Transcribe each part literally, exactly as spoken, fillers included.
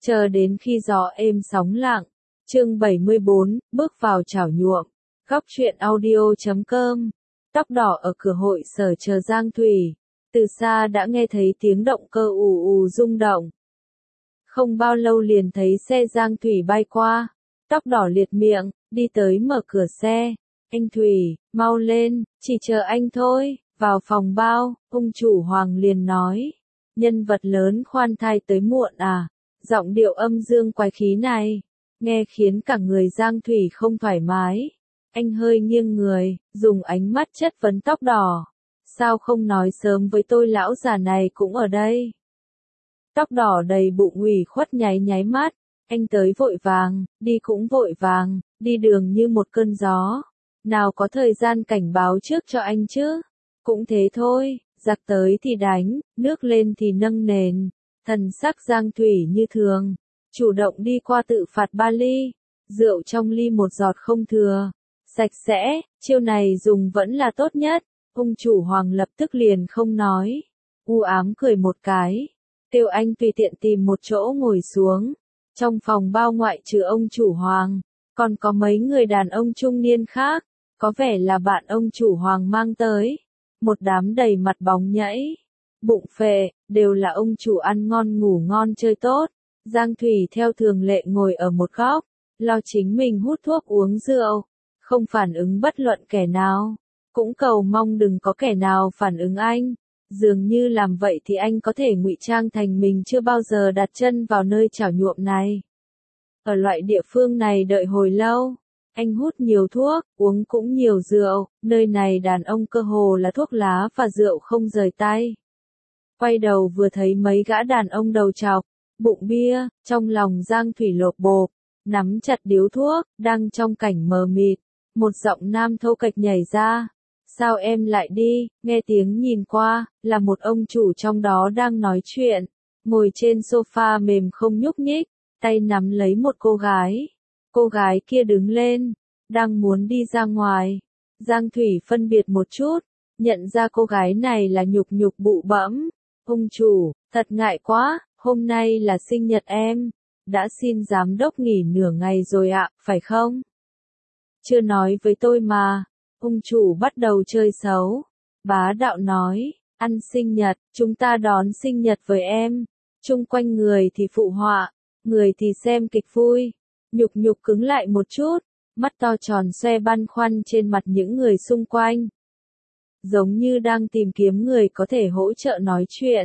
chờ đến khi gió êm sóng lặng. Chương bảy mươi bốn, bước vào chảo nhuộm. Góc truyện audio chấm com. Tóc đỏ ở cửa hội sở chờ Giang Thủy. Từ xa đã nghe thấy tiếng động cơ ù ù rung động. Không bao lâu liền thấy xe Giang Thủy bay qua. Tóc đỏ liệt miệng, đi tới mở cửa xe. Anh Thủy, mau lên, chỉ chờ anh thôi. Vào phòng bao, ông chủ Hoàng liền nói. Nhân vật lớn khoan thai tới muộn à. Giọng điệu âm dương quái khí này, nghe khiến cả người Giang Thủy không thoải mái. Anh hơi nghiêng người, dùng ánh mắt chất vấn tóc đỏ. Sao không nói sớm với tôi, lão già này cũng ở đây. Tóc đỏ đầy bụng ủy khuất nháy nháy mắt. Anh tới vội vàng, đi cũng vội vàng, đi đường như một cơn gió. Nào có thời gian cảnh báo trước cho anh chứ. Cũng thế thôi, giặc tới thì đánh, nước lên thì nâng nền. Thần sắc Giang Thủy như thường, chủ động đi qua tự phạt ba ly, rượu trong ly một giọt không thừa, sạch sẽ, chiêu này dùng vẫn là tốt nhất. Ông chủ Hoàng lập tức liền không nói, u ám cười một cái, kêu anh tùy tiện tìm một chỗ ngồi xuống. Trong phòng bao ngoại trừ ông chủ Hoàng, còn có mấy người đàn ông trung niên khác, có vẻ là bạn ông chủ Hoàng mang tới, một đám đầy mặt bóng nhảy. Bụng phệ, đều là ông chủ ăn ngon ngủ ngon chơi tốt. Giang Thủy theo thường lệ ngồi ở một góc, lo chính mình hút thuốc uống rượu, không phản ứng bất luận kẻ nào, cũng cầu mong đừng có kẻ nào phản ứng anh. Dường như làm vậy thì anh có thể ngụy trang thành mình chưa bao giờ đặt chân vào nơi chảo nhuộm này. Ở loại địa phương này đợi hồi lâu, anh hút nhiều thuốc, uống cũng nhiều rượu, nơi này đàn ông cơ hồ là thuốc lá và rượu không rời tay. Quay đầu vừa thấy mấy gã đàn ông đầu trọc, bụng bia, trong lòng Giang Thủy lộp bộp, nắm chặt điếu thuốc, đang trong cảnh mờ mịt, một giọng nam thô kệch nhảy ra. Sao em lại đi, nghe tiếng nhìn qua, là một ông chủ trong đó đang nói chuyện, ngồi trên sofa mềm không nhúc nhích, tay nắm lấy một cô gái. Cô gái kia đứng lên, đang muốn đi ra ngoài. Giang Thủy phân biệt một chút, nhận ra cô gái này là Nhục Nhục bụ bẫm. Ông chủ, thật ngại quá, hôm nay là sinh nhật em, đã xin giám đốc nghỉ nửa ngày rồi ạ, phải không? Chưa nói với tôi mà. Ông chủ bắt đầu chơi xấu, bá đạo nói, ăn sinh nhật, chúng ta đón sinh nhật với em. Chung quanh người thì phụ họa, người thì xem kịch vui. Nhục Nhục cứng lại một chút, mắt to tròn xoe băn khoăn trên mặt những người xung quanh. Giống như đang tìm kiếm người có thể hỗ trợ nói chuyện.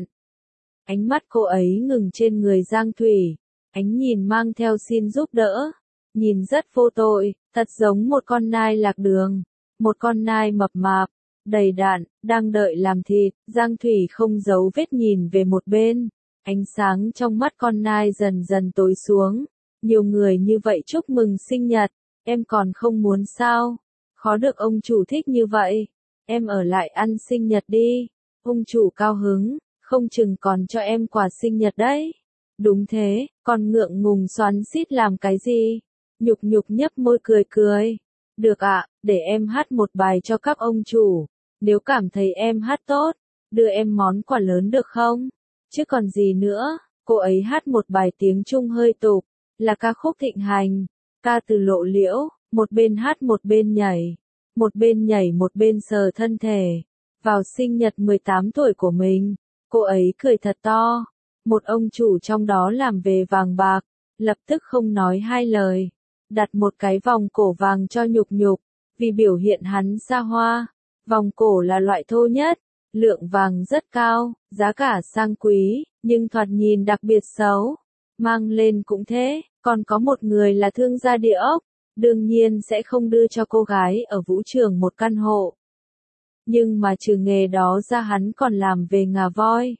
Ánh mắt cô ấy ngừng trên người Giang Thủy, ánh nhìn mang theo xin giúp đỡ, nhìn rất vô tội, thật giống một con nai lạc đường, một con nai mập mạp, đầy đặn, đang đợi làm thịt. Giang Thủy không giấu vết nhìn về một bên, ánh sáng trong mắt con nai dần dần tối xuống. Nhiều người như vậy chúc mừng sinh nhật, em còn không muốn sao? Khó được ông chủ thích như vậy. Em ở lại ăn sinh nhật đi. Ông chủ cao hứng, không chừng còn cho em quà sinh nhật đấy. Đúng thế, còn ngượng ngùng xoắn xít làm cái gì? Nhục Nhục nhấp môi cười cười. Được ạ, để em hát một bài cho các ông chủ. Nếu cảm thấy em hát tốt, đưa em món quà lớn được không? Chứ còn gì nữa, cô ấy hát một bài tiếng Trung hơi tục, là ca khúc Thịnh Hành, ca từ Lộ Liễu, một bên hát một bên nhảy. Một bên nhảy một bên sờ thân thể. Vào sinh nhật mười tám tuổi của mình, cô ấy cười thật to. Một ông chủ trong đó làm về vàng bạc, lập tức không nói hai lời, đặt một cái vòng cổ vàng cho Nhục Nhục, vì biểu hiện hắn xa hoa. Vòng cổ là loại thô nhất, lượng vàng rất cao, giá cả sang quý, nhưng thoạt nhìn đặc biệt xấu. Mang lên cũng thế, còn có một người là thương gia địa ốc. Đương nhiên sẽ không đưa cho cô gái ở vũ trường một căn hộ. Nhưng mà trừ nghề đó ra hắn còn làm về ngà voi.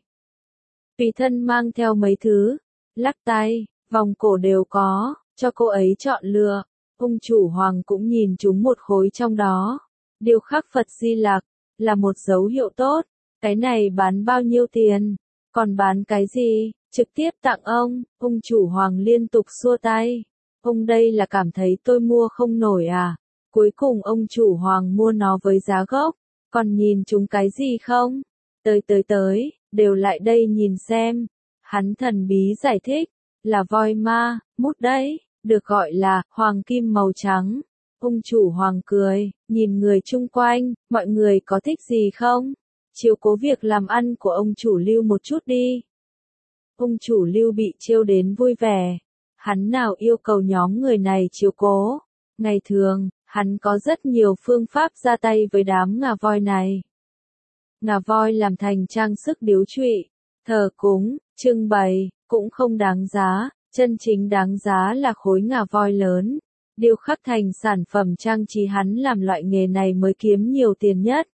Tùy thân mang theo mấy thứ, lắc tay, vòng cổ đều có, cho cô ấy chọn lựa. Ông chủ Hoàng cũng nhìn chúng một khối trong đó. Điêu khắc Phật Di Lặc, là một dấu hiệu tốt. Cái này bán bao nhiêu tiền? Còn bán cái gì? Trực tiếp tặng ông. Ông chủ Hoàng liên tục xua tay. Ông đây là cảm thấy tôi mua không nổi à? Cuối cùng ông chủ Hoàng mua nó với giá gốc. Còn nhìn chúng cái gì không? Tới tới tới, đều lại đây nhìn xem. Hắn thần bí giải thích. là voi ma, mút đấy, được gọi là hoàng kim màu trắng. Ông chủ Hoàng cười, nhìn người chung quanh, mọi người có thích gì không? Chiếu cố việc làm ăn của ông chủ Lưu một chút đi. Ông chủ Lưu bị trêu đến vui vẻ. Hắn nào yêu cầu nhóm người này chiếu cố. Ngày thường, hắn có rất nhiều phương pháp ra tay với đám ngà voi này. Ngà voi làm thành trang sức điếu trụy, thờ cúng, trưng bày, cũng không đáng giá, chân chính đáng giá là khối ngà voi lớn. Điêu khắc thành sản phẩm trang trí, hắn làm loại nghề này mới kiếm nhiều tiền nhất.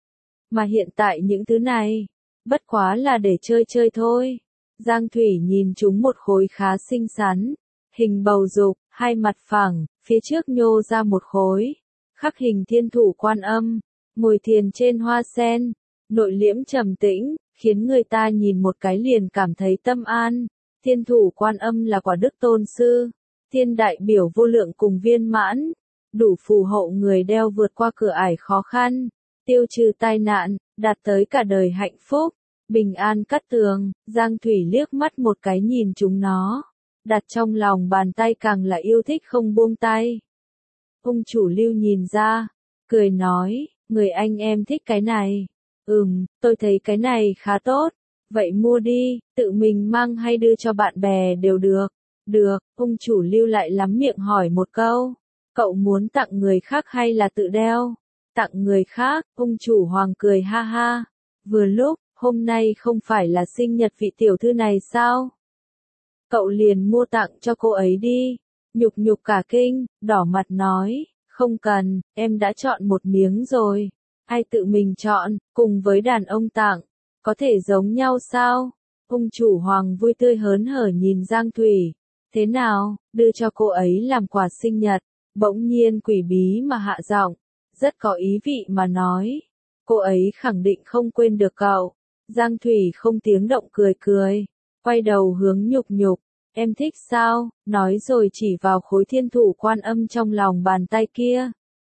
Mà hiện tại những thứ này, bất quá là để chơi chơi thôi. Giang Thủy nhìn chúng một khối khá xinh xắn, hình bầu dục, hai mặt phẳng, phía trước nhô ra một khối, khắc hình thiên thủ quan âm, ngồi thiền trên hoa sen, nội liễm trầm tĩnh, khiến người ta nhìn một cái liền cảm thấy tâm an. Thiên thủ quan âm là quả đức tôn sư, thiên đại biểu vô lượng cùng viên mãn, đủ phù hộ người đeo vượt qua cửa ải khó khăn, tiêu trừ tai nạn, đạt tới cả đời hạnh phúc, bình an cát tường. Giang Thủy liếc mắt một cái nhìn chúng nó, đặt trong lòng bàn tay càng là yêu thích không buông tay. Ông chủ Lưu nhìn ra, cười nói, người anh em thích cái này. Ừm, tôi thấy cái này khá tốt, vậy mua đi, tự mình mang hay đưa cho bạn bè đều được. Được, ông chủ Lưu lại lắm miệng hỏi một câu, cậu muốn tặng người khác hay là tự đeo? Tặng người khác, ông chủ Hoàng cười ha ha. Vừa lúc, hôm nay không phải là sinh nhật vị tiểu thư này sao? Cậu liền mua tặng cho cô ấy đi. Nhục Nhục cả kinh, đỏ mặt nói, không cần, em đã chọn một miếng rồi. Ai tự mình chọn, cùng với đàn ông tặng, có thể giống nhau sao? Ông chủ Hoàng vui tươi hớn hở nhìn Giang Thủy. Thế nào, đưa cho cô ấy làm quà sinh nhật? Bỗng nhiên quỷ bí mà hạ giọng, rất có ý vị mà nói. Cô ấy khẳng định không quên được cậu. Giang Thủy không tiếng động cười cười, quay đầu hướng Nhục Nhục. Em thích sao? Nói rồi chỉ vào khối thiên thủ quan âm trong lòng bàn tay kia.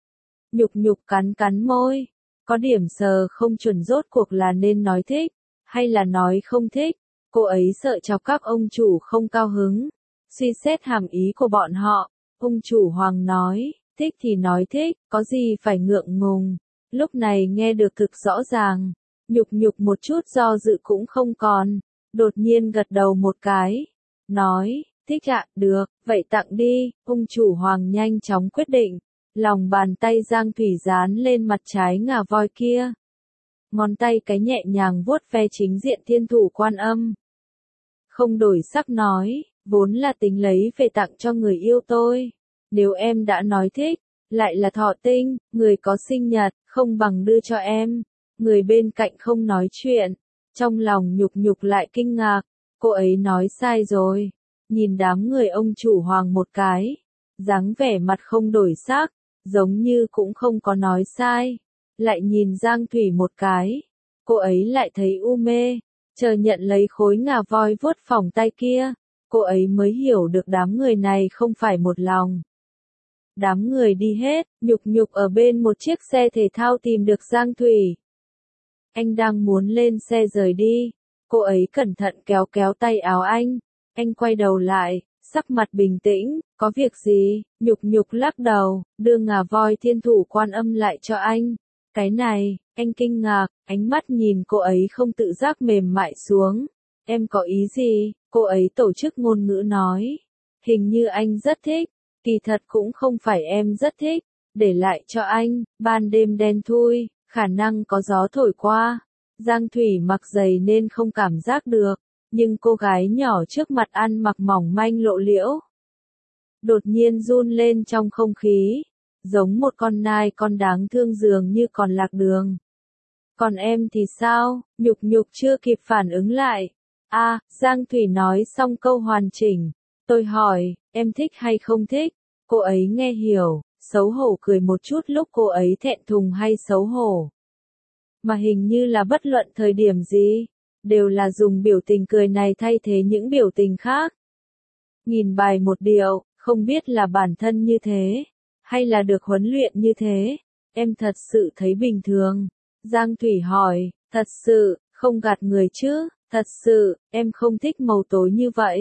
Nhục Nhục cắn cắn môi, có điểm sờ không chuẩn rốt cuộc là nên nói thích, hay là nói không thích. Cô ấy sợ chọc các ông chủ không cao hứng. Suy xét hàm ý của bọn họ, ông chủ Hoàng nói, thích thì nói thích, có gì phải ngượng ngùng. Lúc này nghe được thực rõ ràng, Nhục Nhục một chút do dự cũng không còn, đột nhiên gật đầu một cái, nói, thích ạ, được, vậy tặng đi. Ông chủ Hoàng nhanh chóng quyết định, lòng bàn tay Giang Thủy dán lên mặt trái ngà voi kia. Ngón tay cái nhẹ nhàng vuốt ve chính diện thiên thủ quan âm. Không đổi sắc nói, vốn là tính lấy về tặng cho người yêu tôi. Nếu em đã nói thích, lại là thọ tinh, người có sinh nhật, không bằng đưa cho em. Người bên cạnh không nói chuyện, trong lòng Nhục Nhục lại kinh ngạc, cô ấy nói sai rồi. Nhìn đám người ông chủ Hoàng một cái, dáng vẻ mặt không đổi sắc, giống như cũng không có nói sai. Lại nhìn Giang Thủy một cái, cô ấy lại thấy u mê, chờ nhận lấy khối ngà voi vuốt phỏng tay kia, cô ấy mới hiểu được đám người này không phải một lòng. Đám người đi hết, Nhục Nhục ở bên một chiếc xe thể thao tìm được Giang Thủy. Anh đang muốn lên xe rời đi, cô ấy cẩn thận kéo kéo tay áo anh, anh quay đầu lại, sắc mặt bình tĩnh, có việc gì? Nhục Nhục lắc đầu, đưa ngà voi thiên thủ quan âm lại cho anh. Cái này, anh kinh ngạc, ánh mắt nhìn cô ấy không tự giác mềm mại xuống. Em có ý gì? Cô ấy tổ chức ngôn ngữ nói. Hình như anh rất thích, kỳ thật cũng không phải em rất thích, để lại cho anh. Ban đêm đen thui, khả năng có gió thổi qua. Giang Thủy mặc giày nên không cảm giác được, nhưng cô gái nhỏ trước mặt ăn mặc mỏng manh lộ liễu. Đột nhiên run lên trong không khí, giống một con nai con đáng thương dường như còn lạc đường. Còn em thì sao? Nhục Nhục chưa kịp phản ứng lại. À, Giang Thủy nói xong câu hoàn chỉnh. Tôi hỏi, em thích hay không thích? Cô ấy nghe hiểu, xấu hổ cười một chút lúc cô ấy thẹn thùng hay xấu hổ. Mà hình như là bất luận thời điểm gì, đều là dùng biểu tình cười này thay thế những biểu tình khác. Nghìn bài một điệu, không biết là bản thân như thế, hay là được huấn luyện như thế. Em thật sự thấy bình thường. Giang Thủy hỏi, thật sự, không gạt người chứ, thật sự, em không thích màu tối như vậy.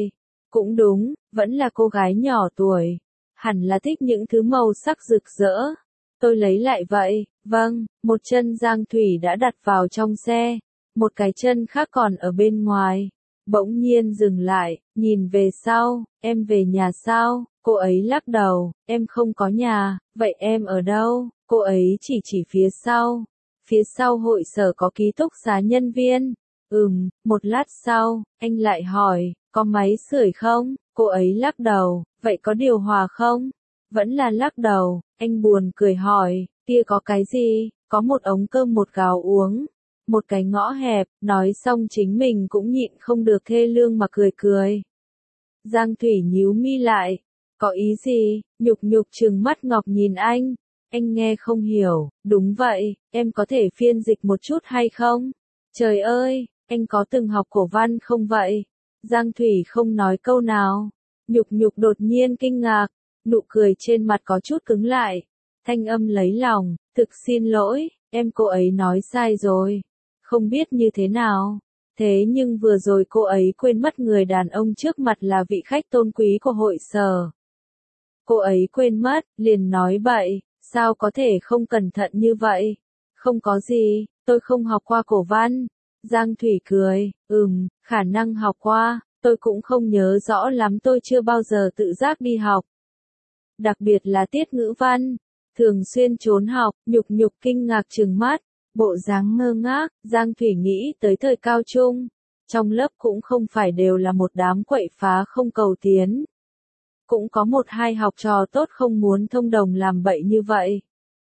Cũng đúng, vẫn là cô gái nhỏ tuổi. Hẳn là thích những thứ màu sắc rực rỡ. Tôi lấy lại vậy, vâng, một chân Giang Thủy đã đặt vào trong xe, một cái chân khác còn ở bên ngoài. Bỗng nhiên dừng lại, nhìn về sau, em về nhà sao? Cô ấy lắc đầu, em không có nhà, vậy em ở đâu? Cô ấy chỉ chỉ phía sau. Phía sau hội sở có ký túc xá nhân viên. Ừm, một lát sau, anh lại hỏi, có máy sưởi không? Cô ấy lắc đầu, vậy có điều hòa không? Vẫn là lắc đầu, anh buồn cười hỏi, kia có cái gì? Có một ống cơm một gáo uống. Một cái ngõ hẹp, nói xong chính mình cũng nhịn không được thê lương mà cười cười. Giang Thủy nhíu mi lại, có ý gì? Nhục nhục trừng mắt ngọc nhìn anh. Anh nghe không hiểu, đúng vậy, em có thể phiên dịch một chút hay không? Trời ơi, anh có từng học cổ văn không vậy? Giang Thủy không nói câu nào. Nhục nhục đột nhiên kinh ngạc, nụ cười trên mặt có chút cứng lại. Thanh âm lấy lòng, thực xin lỗi, em cô ấy nói sai rồi. Không biết như thế nào. Thế nhưng vừa rồi cô ấy quên mất người đàn ông trước mặt là vị khách tôn quý của hội sở. Cô ấy quên mất, liền nói bậy, sao có thể không cẩn thận như vậy? Không có gì, tôi không học qua cổ văn. Giang Thủy cười, ừm, khả năng học qua, tôi cũng không nhớ rõ lắm, tôi chưa bao giờ tự giác đi học. Đặc biệt là tiết ngữ văn, thường xuyên trốn học, nhục nhục kinh ngạc trừng mắt, bộ dáng ngơ ngác. Giang Thủy nghĩ tới thời cao trung, trong lớp cũng không phải đều là một đám quậy phá không cầu tiến. Cũng có một hai học trò tốt không muốn thông đồng làm bậy như vậy.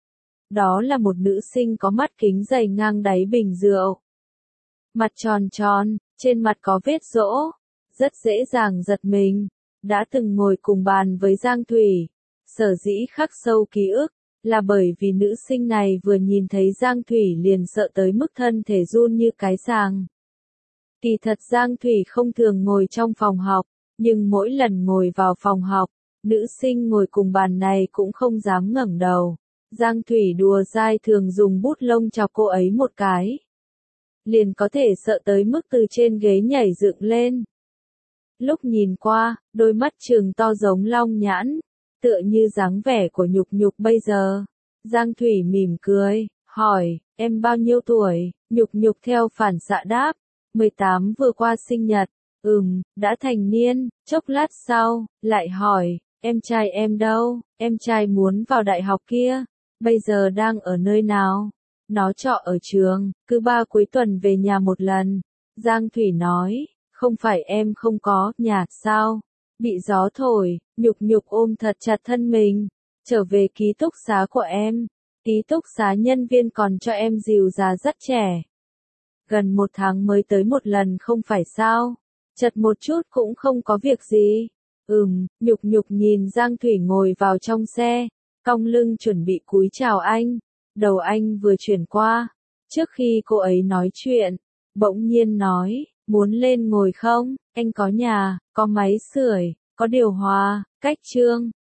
Đó là một nữ sinh có mắt kính dày ngang đáy bình rượu. Mặt tròn tròn, trên mặt có vết rỗ, rất dễ dàng giật mình. Đã từng ngồi cùng bàn với Giang Thủy. Sở dĩ khắc sâu ký ức, là bởi vì nữ sinh này vừa nhìn thấy Giang Thủy liền sợ tới mức thân thể run như cái sàng. Kỳ thật Giang Thủy không thường ngồi trong phòng học, nhưng mỗi lần ngồi vào phòng học, nữ sinh ngồi cùng bàn này cũng không dám ngẩng đầu. Giang Thủy đùa dai thường dùng bút lông chọc cô ấy một cái. Liền có thể sợ tới mức từ trên ghế nhảy dựng lên. Lúc nhìn qua, đôi mắt trừng to giống long nhãn, tựa như dáng vẻ của nhục nhục bây giờ. Giang Thủy mỉm cười, hỏi, em bao nhiêu tuổi? Nhục nhục theo phản xạ đáp, mười tám vừa qua sinh nhật. Ừm, đã thành niên. Chốc lát sau, lại hỏi, em trai em đâu? Em trai muốn vào đại học kia, bây giờ đang ở nơi nào? Nó trọ ở trường, cứ ba cuối tuần về nhà một lần. Giang Thủy nói, không phải em không có nhà sao? Bị gió thổi, nhục nhục ôm thật chặt thân mình, trở về ký túc xá của em. Ký túc xá nhân viên còn cho em dìu già rất trẻ. Gần một tháng mới tới một lần không phải sao? Chật một chút cũng không có việc gì. Ừm, nhục nhục nhìn Giang Thủy ngồi vào trong xe, cong lưng chuẩn bị cúi chào anh. Đầu anh vừa chuyển qua, trước khi cô ấy nói chuyện, bỗng nhiên nói, muốn lên ngồi không? Anh có nhà, có máy sưởi, có điều hòa, cách trương.